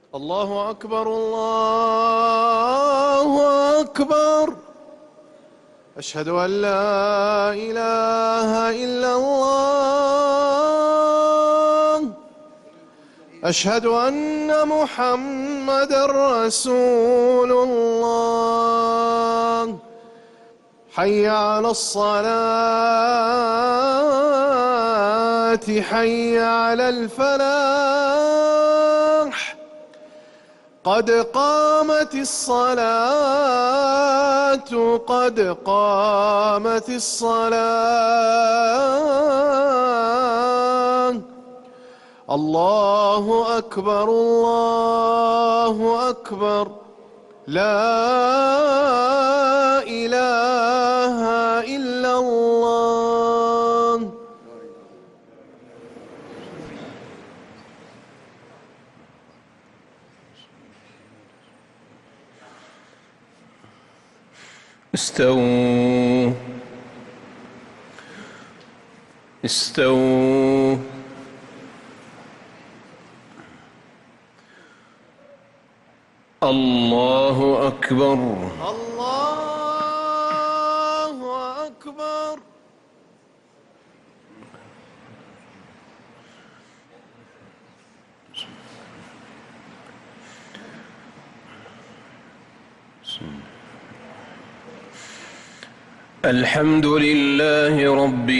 الله أكبر الله أكبر. أشهد أن لا إله إلا الله. أشهد أن محمدًا رسول الله. حي على الصلاة حي على الفلاح. قد قامت الصلاة قد قامت الصلاة. الله أكبر الله أكبر. لا إله إلا الله. استووا استووا. الله أكبر الله أكبر. الحمد لله رب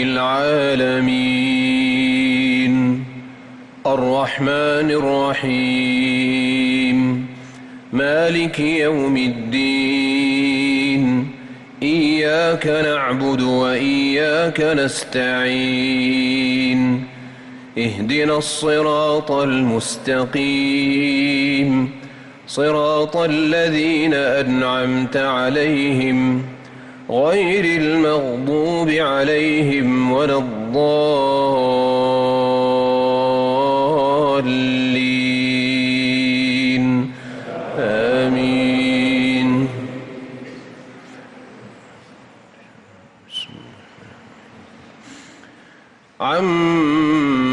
العالمين الرحمن الرحيم مالك يوم الدين. إياك نعبد وإياك نستعين. اهدنا الصراط المستقيم صراط الذين أنعمت عليهم غير المغضوب عليهم ولا الضالين. آمين. عم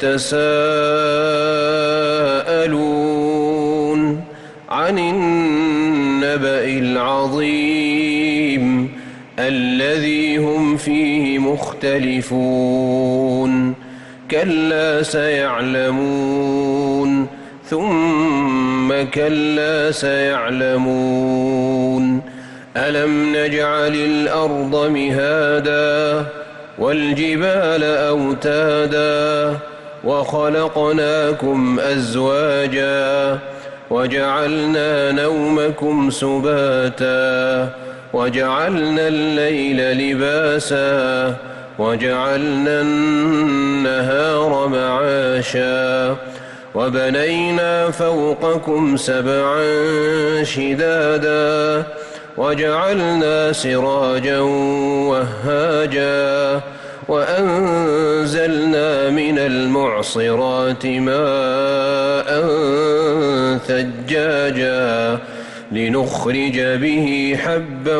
يتساءلون عن النبأ العظيم الذي هم فيه مختلفون. كلا سيعلمون ثم كلا سيعلمون. ألم نجعل الأرض مهادا والجبال أوتادا وخلقناكم أزواجا وجعلنا نومكم سباتا وجعلنا الليل لباسا وجعلنا النهار معاشا وبنينا فوقكم سبعا شدادا وجعلنا سراجا وهاجا وأنزلنا من المعصرات ماء ثجاجا لنخرج به حبا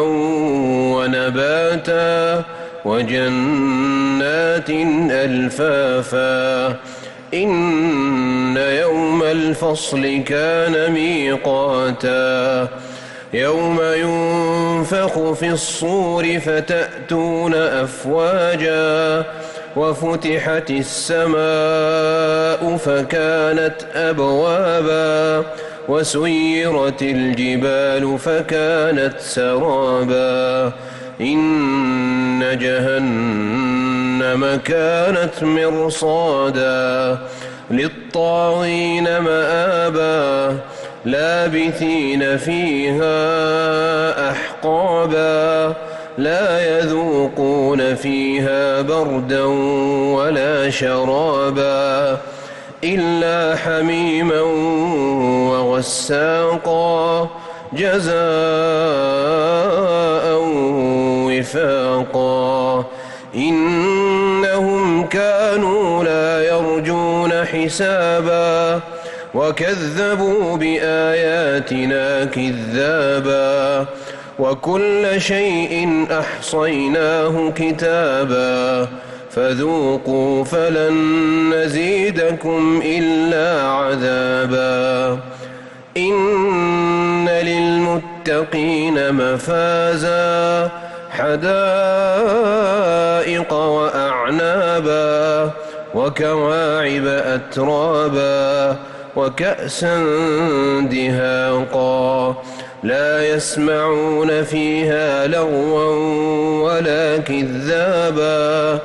ونباتا وجنات ألفافا. إن يوم الفصل كان ميقاتا. يوم ينفخ في الصور فتأتون أفواجا وفتحت السماء فكانت أبوابا وسيرت الجبال فكانت سرابا. إن جهنم كانت مرصادا للطاغين مآبا لابثين فيها أحقابا لا يذوقون فيها بردا ولا شرابا إلا حميما وغساقا جزاء وفاقا. إنهم كانوا لا يرجون حسابا وكذبوا بآياتنا كذابا وكل شيء أحصيناه كتابا فذوقوا فلن نزيدكم إلا عذابا. إن للمتقين مفازا حدائق وأعنابا وكواعب أترابا وكأسا دهاقا لا يسمعون فيها لغوا ولا كذابا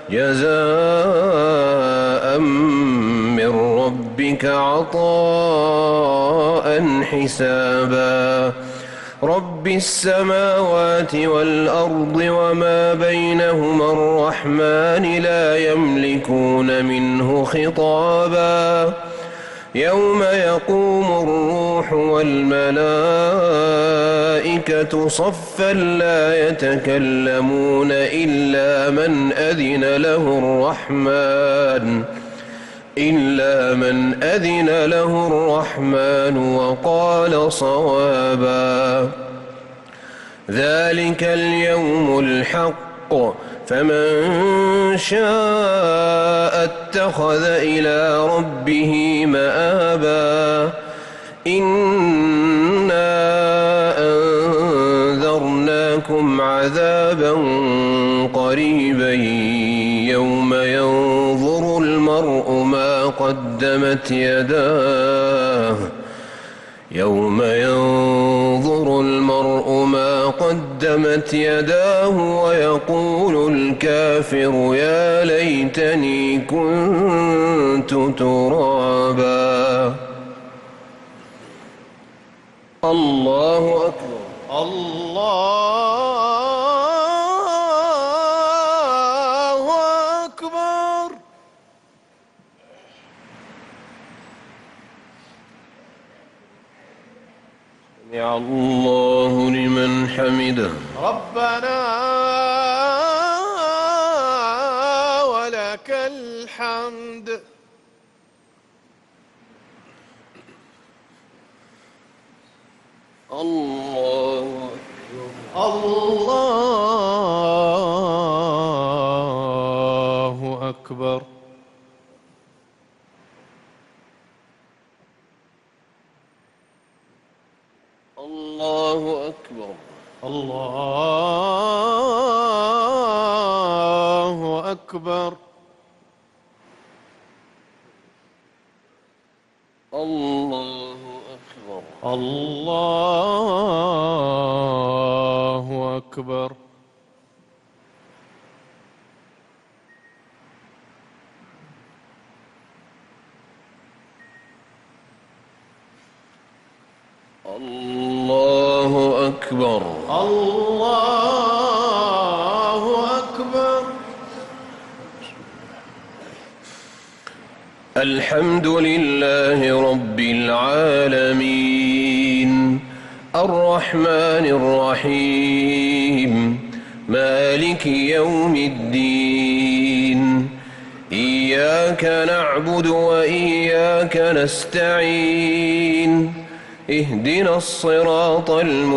جزاء من ربك عطاء حسابا رب السماوات والأرض وما بينهما الرحمن لا يملكون منه خطابا يوم يقوم الروح والملائكة صفا لا يتكلمون إلا من أذن له الرحمن وقال صوابا ذلك اليوم الحق فمن شاء اتخذ إلى ربه مآبا إنا أنذرناكم عذابا قريبا يوم ينظر المرء ما قدمت يداه ويقول الكافر يا ليتني كنت ترابا الله أكبر الله أكبر. سمع الله لمن حمده ربنا ولك الحمد. الله أكبر. الله أكبر. الله أكبر. الله أكبر. الله أكبر. الله أكبر. الله أكبر. الحمد لله رب العالمين الرحمن الرحيم مالك يوم الدين إياك نعبد وإياك نستعين اهدنا الصراط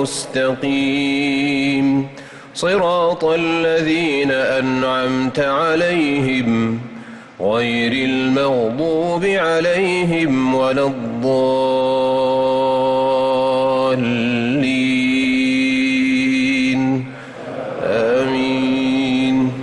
المستقيم صراط الذين أنعمت عليهم غير المغضوب عليهم ولا الضالين آمين.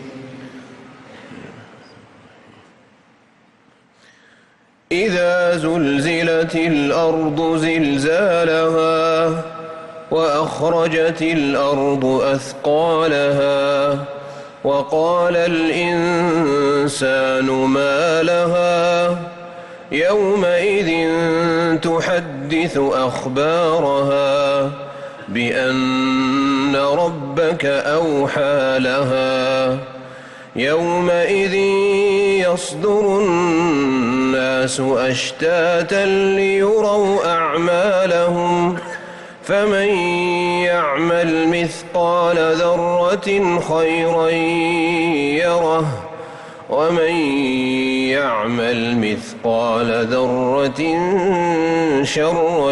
إذا زلزلت الأرض زلزالها وأخرجت الأرض أثقالها وقال الإنسان ما لها يومئذ تحدث أخبارها بأن ربك أوحى لها يومئذ يصدر الناس أشتاتا ليروا أعمالهم فمن يعمل مثقال ذرة خيرا يره ومن يعمل مثقال ذرة شرا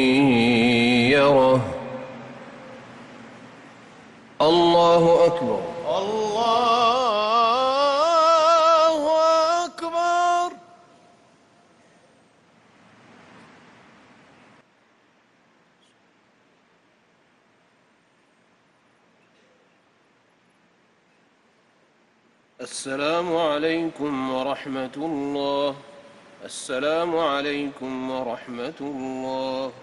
يره. الله أكبر. الله أكبر. السلام عليكم ورحمة الله. السلام عليكم ورحمة الله.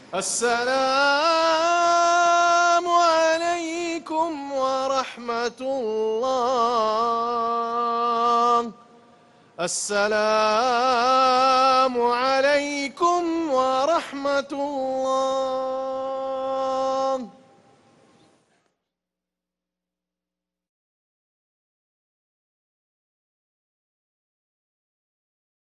السلام عليكم ورحمة الله. السلام عليكم ورحمة الله.